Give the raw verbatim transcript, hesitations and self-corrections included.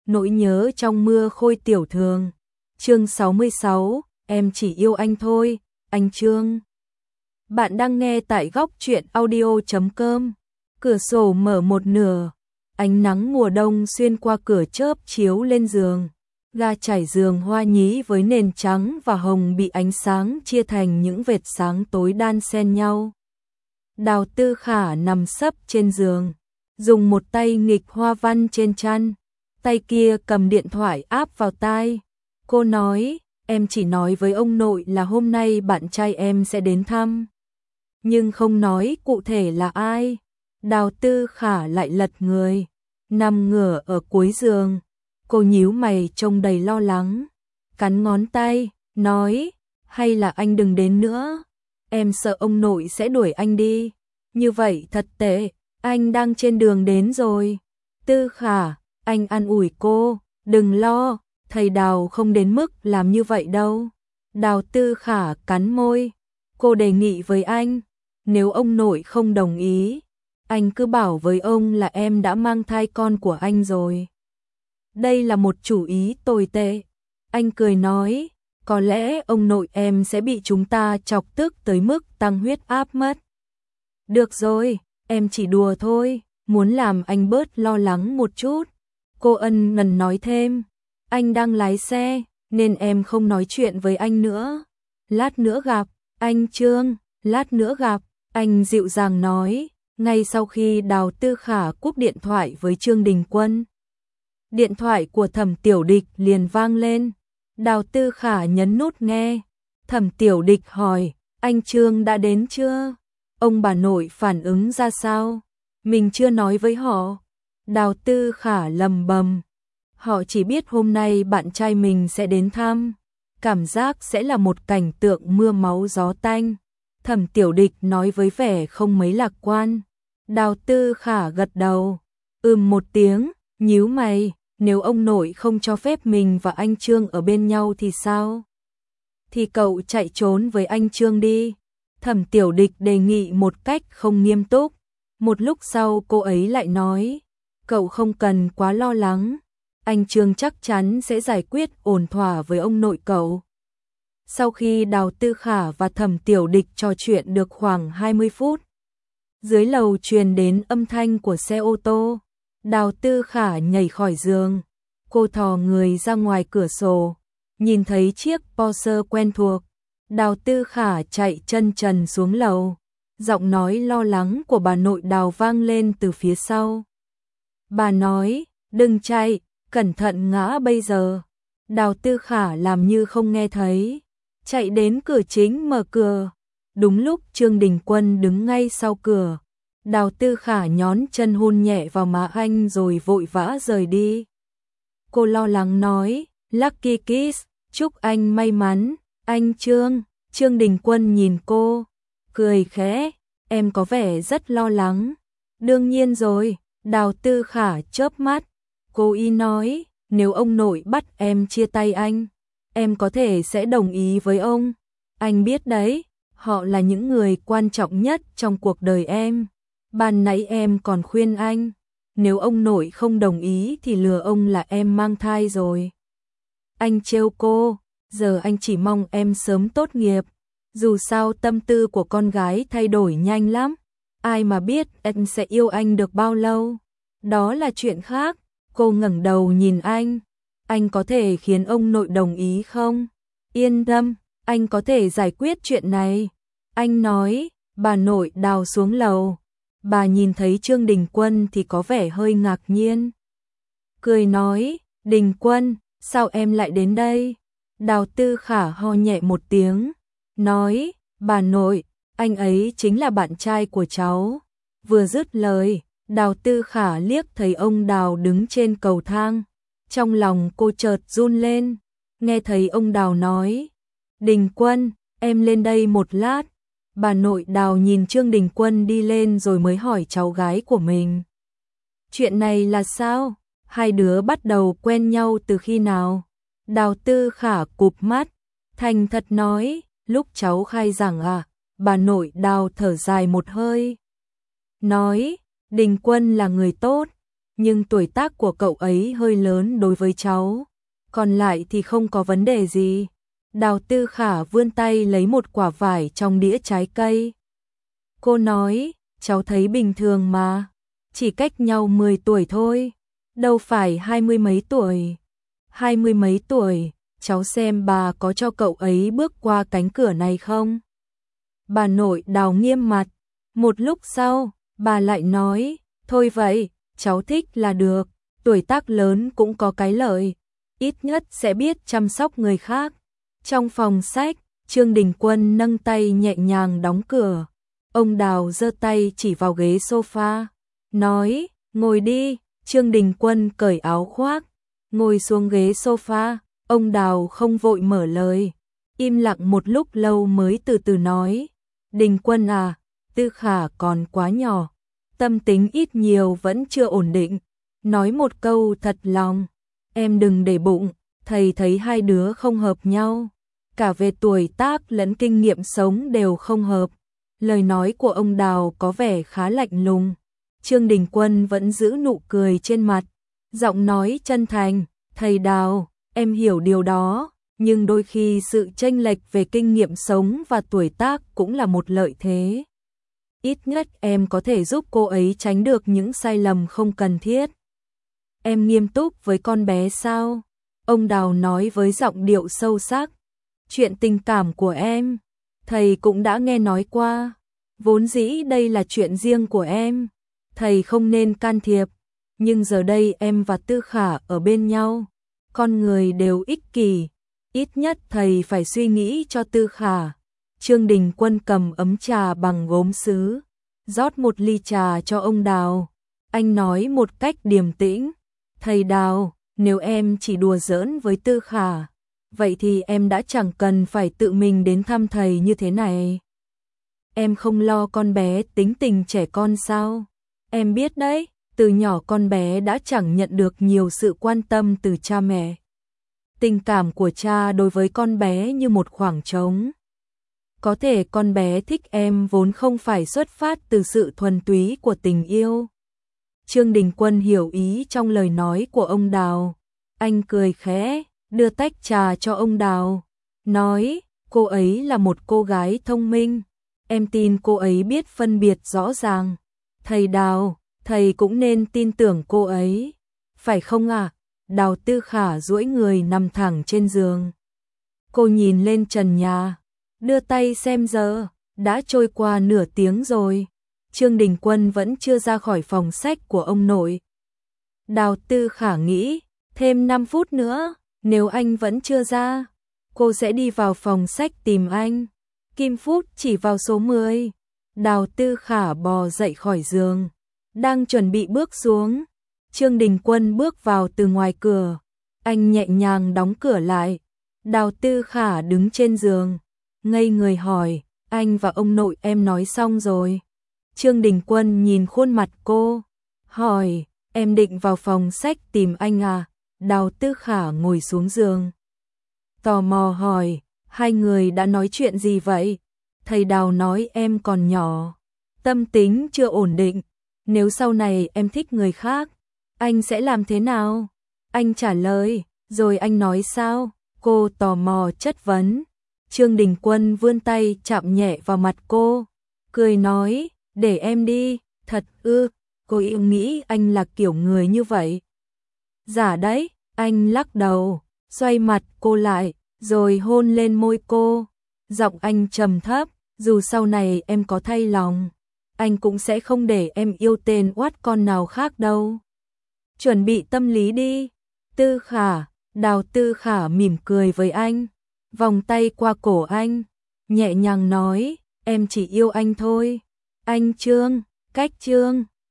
Nỗi nhớ trong mưa khôi tiểu thường. Chương sáu mươi sáu, em chỉ yêu anh thôi, anh Trương. Bạn đang nghe tại góc truyện audio chấm com. Cửa sổ mở một nửa, ánh nắng mùa đông xuyên qua cửa chớp chiếu lên giường. Ga trải giường hoa nhí với nền trắng và hồng bị ánh sáng chia thành những vệt sáng tối đan xen nhau. Đào Tư Khả nằm sấp trên giường, dùng một tay nghịch hoa văn trên chăn, tay kia cầm điện thoại áp vào tai. Cô nói, em chỉ nói với ông nội là hôm nay bạn trai em sẽ đến thăm, nhưng không nói cụ thể là ai. Đào Tư Khả lại lật người, nằm ngửa ở cuối giường. Cô nhíu mày trông đầy lo lắng, cắn ngón tay, nói, hay là anh đừng đến nữa, em sợ ông nội sẽ đuổi anh đi, như vậy thật tệ, anh đang trên đường đến rồi. Tư Khả, anh an ủi cô, đừng lo, thầy Đào không đến mức làm như vậy đâu. Đào Tư Khả cắn môi, cô đề nghị với anh, nếu ông nội không đồng ý, anh cứ bảo với ông là em đã mang thai con của anh rồi. Đây là một chủ ý tồi tệ. Anh cười nói, có lẽ ông nội em sẽ bị chúng ta chọc tức tới mức tăng huyết áp mất. Được rồi, em chỉ đùa thôi, muốn làm anh bớt lo lắng một chút. Cô ân ngần nói thêm, anh đang lái xe, nên em không nói chuyện với anh nữa. Lát nữa gặp, anh Trương, lát nữa gặp, anh dịu dàng nói, ngay sau khi Đào Tư Khả cúp điện thoại với Trương Đình Quân. Điện thoại của Thẩm Tiểu Địch liền vang lên. Đào Tư Khả nhấn nút nghe. Thẩm Tiểu Địch hỏi, anh Trương đã đến chưa? Ông bà nội phản ứng ra sao? Mình chưa nói với họ. Đào Tư Khả lầm bầm. Họ chỉ biết hôm nay bạn trai mình sẽ đến thăm. Cảm giác sẽ là một cảnh tượng mưa máu gió tanh. Thẩm Tiểu Địch nói với vẻ không mấy lạc quan. Đào Tư Khả gật đầu. Ừm một tiếng, nhíu mày. Nếu ông nội không cho phép mình và anh Trương ở bên nhau thì sao? Thì cậu chạy trốn với anh Trương đi. Thẩm Tiểu Địch đề nghị một cách không nghiêm túc. Một lúc sau cô ấy lại nói, cậu không cần quá lo lắng. Anh Trương chắc chắn sẽ giải quyết ổn thỏa với ông nội cậu. Sau khi Đào Tư Khả và Thẩm Tiểu Địch trò chuyện được khoảng hai mươi phút, dưới lầu truyền đến âm thanh của xe ô tô. Đào Tư Khả nhảy khỏi giường, cô thò người ra ngoài cửa sổ, nhìn thấy chiếc Porsche quen thuộc. Đào Tư Khả chạy chân trần xuống lầu, giọng nói lo lắng của bà nội Đào vang lên từ phía sau. Bà nói, đừng chạy, cẩn thận ngã bây giờ. Đào Tư Khả làm như không nghe thấy, chạy đến cửa chính mở cửa. Đúng lúc Trương Đình Quân đứng ngay sau cửa. Đào Tư Khả nhón chân hôn nhẹ vào má anh rồi vội vã rời đi. Cô lo lắng nói, Lucky Kiss, chúc anh may mắn, anh Trương. Trương Đình Quân nhìn cô, cười khẽ, em có vẻ rất lo lắng. Đương nhiên rồi, Đào Tư Khả chớp mắt. Cô y nói, nếu ông nội bắt em chia tay anh, em có thể sẽ đồng ý với ông. Anh biết đấy, họ là những người quan trọng nhất trong cuộc đời em. Ban nãy em còn khuyên anh, nếu ông nội không đồng ý thì lừa ông là em mang thai rồi. Anh trêu cô, giờ anh chỉ mong em sớm tốt nghiệp. Dù sao tâm tư của con gái thay đổi nhanh lắm. Ai mà biết em sẽ yêu anh được bao lâu. Đó là chuyện khác. Cô ngẩng đầu nhìn anh. Anh có thể khiến ông nội đồng ý không? Yên tâm, anh có thể giải quyết chuyện này. Anh nói, bà nội Đào xuống lầu. Bà nhìn thấy Trương Đình Quân thì có vẻ hơi ngạc nhiên. Cười nói, Đình Quân, sao em lại đến đây? Đào Tư Khả ho nhẹ một tiếng, nói, bà nội, anh ấy chính là bạn trai của cháu. Vừa dứt lời, Đào Tư Khả liếc thấy ông Đào đứng trên cầu thang. Trong lòng cô chợt run lên, nghe thấy ông Đào nói, Đình Quân, em lên đây một lát. Bà nội Đào nhìn Trương Đình Quân đi lên rồi mới hỏi cháu gái của mình. Chuyện này là sao? Hai đứa bắt đầu quen nhau từ khi nào? Đào Tư Khả cụp mắt, thành thật nói, lúc cháu khai giảng à? Bà nội Đào thở dài một hơi. Nói, Đình Quân là người tốt, nhưng tuổi tác của cậu ấy hơi lớn đối với cháu, còn lại thì không có vấn đề gì. Đào Tư Khả vươn tay lấy một quả vải trong đĩa trái cây. Cô nói, cháu thấy bình thường mà, chỉ cách nhau mười tuổi thôi, đâu phải hai mươi mấy tuổi. Hai mươi mấy tuổi, cháu xem bà có cho cậu ấy bước qua cánh cửa này không? Bà nội Đào nghiêm mặt, một lúc sau, bà lại nói, thôi vậy, cháu thích là được, tuổi tác lớn cũng có cái lợi, ít nhất sẽ biết chăm sóc người khác. Trong phòng sách, Trương Đình Quân nâng tay nhẹ nhàng đóng cửa. Ông Đào giơ tay chỉ vào ghế sofa, nói, ngồi đi. Trương Đình Quân cởi áo khoác, ngồi xuống ghế sofa. Ông Đào không vội mở lời, im lặng một lúc lâu mới từ từ nói, Đình Quân à, Tư Khả còn quá nhỏ, tâm tính ít nhiều vẫn chưa ổn định. Nói một câu thật lòng, em đừng để bụng, thầy thấy hai đứa không hợp nhau, cả về tuổi tác lẫn kinh nghiệm sống đều không hợp. Lời nói của ông Đào có vẻ khá lạnh lùng. Trương Đình Quân vẫn giữ nụ cười trên mặt, giọng nói chân thành, thầy Đào, em hiểu điều đó, nhưng đôi khi sự chênh lệch về kinh nghiệm sống và tuổi tác cũng là một lợi thế. Ít nhất em có thể giúp cô ấy tránh được những sai lầm không cần thiết. Em nghiêm túc với con bé sao? Ông Đào nói với giọng điệu sâu sắc. Chuyện tình cảm của em, thầy cũng đã nghe nói qua. Vốn dĩ đây là chuyện riêng của em, thầy không nên can thiệp. Nhưng giờ đây em và Tư Khả ở bên nhau, con người đều ích kỷ, ít nhất thầy phải suy nghĩ cho Tư Khả. Trương Đình Quân cầm ấm trà bằng gốm sứ, rót một ly trà cho ông Đào. Anh nói một cách điềm tĩnh, thầy Đào, nếu em chỉ đùa giỡn với Tư Khả, vậy thì em đã chẳng cần phải tự mình đến thăm thầy như thế này. Em không lo con bé tính tình trẻ con sao? Em biết đấy, từ nhỏ con bé đã chẳng nhận được nhiều sự quan tâm từ cha mẹ. Tình cảm của cha đối với con bé như một khoảng trống. Có thể con bé thích em vốn không phải xuất phát từ sự thuần túy của tình yêu. Trương Đình Quân hiểu ý trong lời nói của ông Đào. Anh cười khẽ, đưa tách trà cho ông Đào, nói, cô ấy là một cô gái thông minh, em tin cô ấy biết phân biệt rõ ràng. Thầy Đào, thầy cũng nên tin tưởng cô ấy, phải không ạ? À? Đào Tư Khả duỗi người nằm thẳng trên giường. Cô nhìn lên trần nhà, đưa tay xem giờ, đã trôi qua nửa tiếng rồi. Trương Đình Quân vẫn chưa ra khỏi phòng sách của ông nội. Đào Tư Khả nghĩ, thêm năm phút nữa, nếu anh vẫn chưa ra, cô sẽ đi vào phòng sách tìm anh. Kim Phút chỉ vào số mười. Đào Tư Khả bò dậy khỏi giường, đang chuẩn bị bước xuống. Trương Đình Quân bước vào từ ngoài cửa, anh nhẹ nhàng đóng cửa lại. Đào Tư Khả đứng trên giường, ngây người hỏi, anh và ông nội em nói xong rồi? Trương Đình Quân nhìn khuôn mặt cô, hỏi, em định vào phòng sách tìm anh à? Đào Tư Khả ngồi xuống giường, tò mò hỏi, hai người đã nói chuyện gì vậy? Thầy Đào nói em còn nhỏ, tâm tính chưa ổn định, nếu sau này em thích người khác, anh sẽ làm thế nào? Anh trả lời, rồi anh nói sao? Cô tò mò chất vấn. Trương Đình Quân vươn tay chạm nhẹ vào mặt cô, cười nói, để em đi. Thật ư? Cô yêu nghĩ anh là kiểu người như vậy? Giả đấy. Anh lắc đầu, xoay mặt cô lại, rồi hôn lên môi cô. Giọng anh trầm thấp, dù sau này em có thay lòng, anh cũng sẽ không để em yêu tên oát con nào khác đâu. Chuẩn bị tâm lý đi. Tư Khả, Đào Tư Khả mỉm cười với anh, vòng tay qua cổ anh, nhẹ nhàng nói, em chỉ yêu anh thôi. Anh Trương, cách Trương.